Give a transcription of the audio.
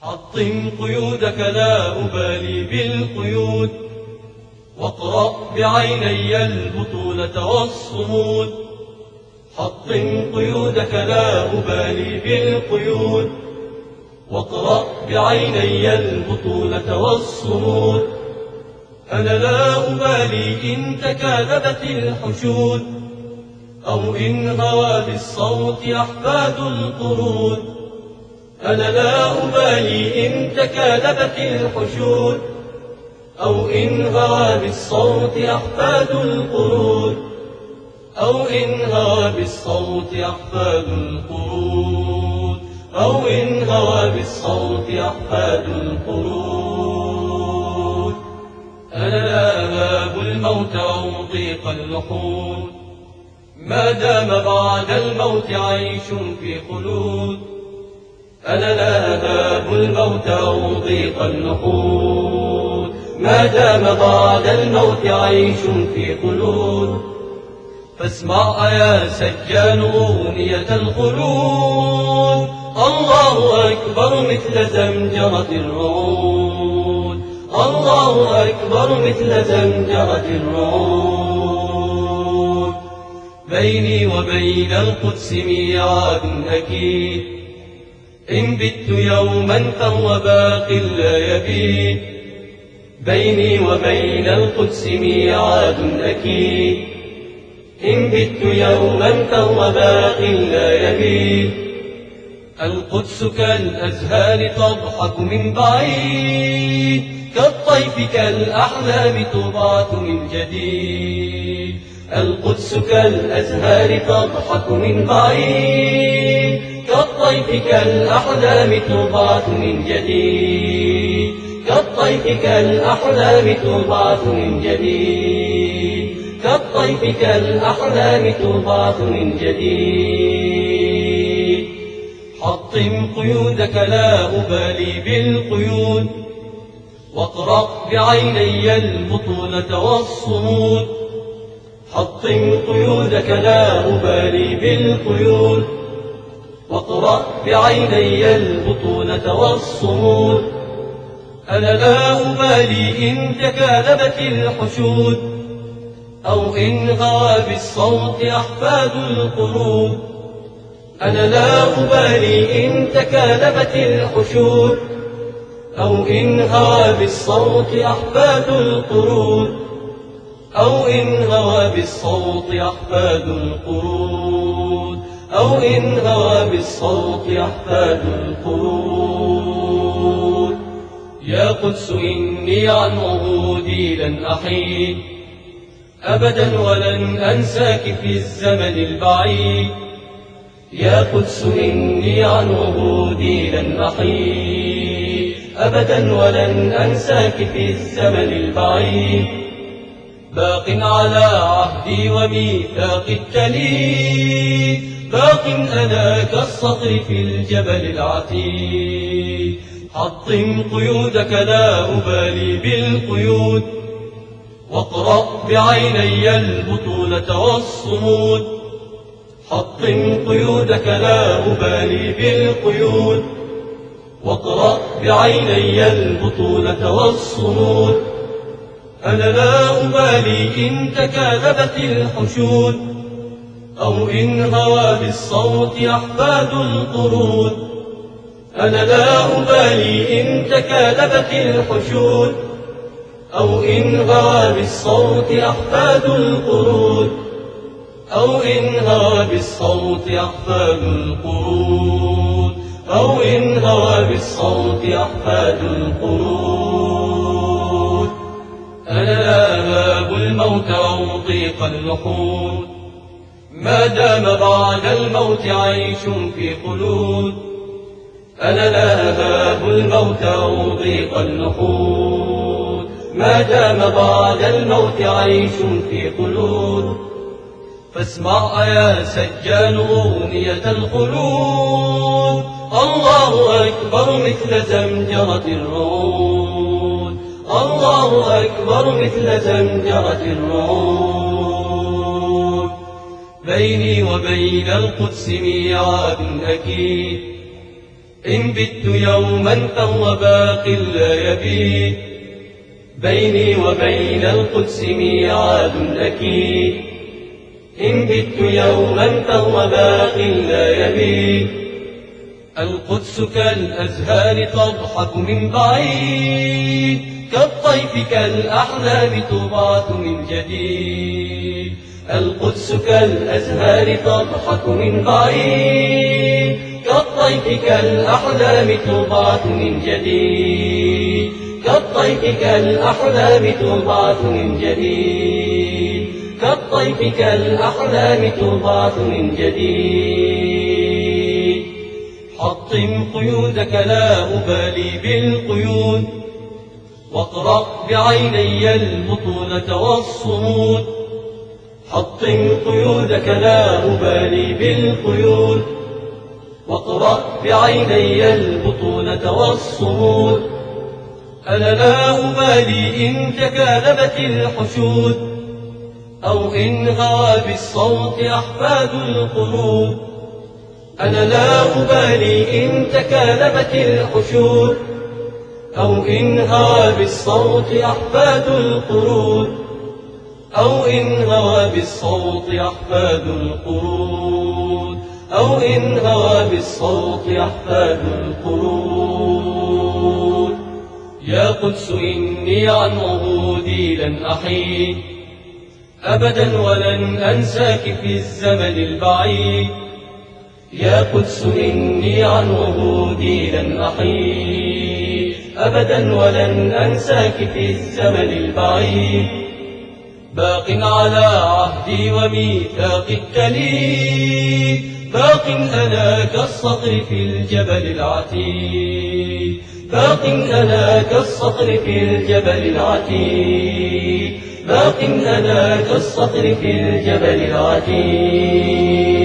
حطم قيودك لا أبالي بالقيود، واقرأ بعيني البطولة والصمود. حطم قيودك لا أبالي بالقيود، واقرأ بعيني البطولة والصمود. أنا لا أبالي إن تكاذبت الحشود، أو إن هوى بالصوت أحفاد القرود. أنا لا أبالي إن تكاذبت الحشود، أو إن هوى بالصوت أحفاد القرود. أو إن هوى بالصوت أحفاد القرود. أو إن هوى بالصوت أحفاد القرود. أنا لا أهاب الموت أو ضيق اللحود، ما دام بعد الموت عيش في خلود. أنا لا أهاب الموت أو ضيق اللحود، ما دام بعد الموت عيش في خلود. فاسمع يا سجان أغنية الخلود، الله أكبر مثل زمجرة الرعود. الله أكبر مثل زمجرة الرعود. بيني وبين القدس ميعاد أكيد، إن بت يوما فهو باق لا يبيد. بيني وبين القدس ميعاد أكيد، إن بت يوما فهو باق لا يبيد. القدس كالأزهار تضحك من بعيد، كالطيف كالأحلام تبعث من جديد. القدس كالأزهار تضحك من بعيد، كالطيف كالأحلام تبعث من جديد. كالطيف كالأحلام تبعث من جديد. كالطيف كالأحلام تبعث من جديد. حطم قيودك لا أبالي بالقيود، واقرأ بعيني البطولة والصمود. حطم قيودك لا أبالي بالقيود، واقرأ بعيني البطولة والصمود. أنا لا أبالي إن تكاذبت الحشود، أو إن غوى بالصوت أحفاد القرود. أنا لا أبالي إن تكاذبت الحشود، أو إن غوى بالصوت أحفاد القرود. أو إن غوى بالصوت أحفاد القرود. أو إن غوى بالصوت أحفاد القرود. يا قدس إني عن عهودي لن أحيد، أبدا ولن أنساك في الزمن البعيد. يا قدس إني عن عهودي لن أحيد، أبدا ولن أنساك في الزمن البعيد. باق على عهدي وميثاق التليد، باق أنا كالصخر في الجبل العتيد. حطم قيودك لا أبالي بالقيود، واقرأ بعيني البطولة والصمود. حطم قيودك لا أبالي بالقيود، واقرأ بعيني البطولة والصمود. أنا لا أبالي إن تكاذبت الحشود، أو إن هوى بالصوت أحفاد القرود. أنا لا أبالي إن تكاذبت الحشود، أو إن هوى بالصوت أحفاد القرود. أو إن هوى بالصوت أحفاد القرود. أو إن هوى بالصوت أحفاد القرود. أنا لا أهاب الموت أو ضيق اللحود، ما دام بعد الموت عيش في خلود. أنا لا أهاب الموت أو ضيق اللحود، ما دام بعد الموت عيش في خلود. فاسمع يا سجان أغنية الخلود، الله أكبر مثل زمجرة الرعود. الله أكبر مثل زمجرة الرعود. بيني وبين القدس ميعاد أكيد، إن بت يوما فهو باق لا يبيت، بيني وبين القدس ميعاد أكيد. إن بت يوما فهو باق لا يبيت، القدس كالأزهار تضحك من بعيد، كالطيف كالأحلام تبعث من جديد. القدس كالأزهار تضحك من بعيد، كالطيف كالأحلام تبعث من جديد. كالطيف كالأحلام تبعث من جديد. كالطيف كالأحلام تبعث من جديد. حطم قيودك لا أبالي بالقيود، واقرأ بعيني البطولة والصمود. حطم قيودك لا أبالي بالقيود، واقرأ بعيني البطولة والصمود. أنا لا أبالي إن تكالبت الحشود، أو إن غوى بالصوت أحفاد القرود. أنا لا أبالي إن تكالبت الحشود، أو إن غوى بالصوت أحفاد القرود. أو إن غوى بالصوت أحفاد القرود. أو إن غوى بالصوت أحفاد القرود. يا قدس إني عن عهودي لن أحيد أبدا، ولن أنساك في الزمن البعيد. يا قدس إني عن عهودي لن أحيد أبدا، ولن أنساك في الزمن البعيد. باق على عهدي وميثاقي التليد، باق أنا كالصقر في الجبل العتيد. باق أنا كالصقر في الجبل العتيد. باق أنا كالصقر في الجبل العتيد.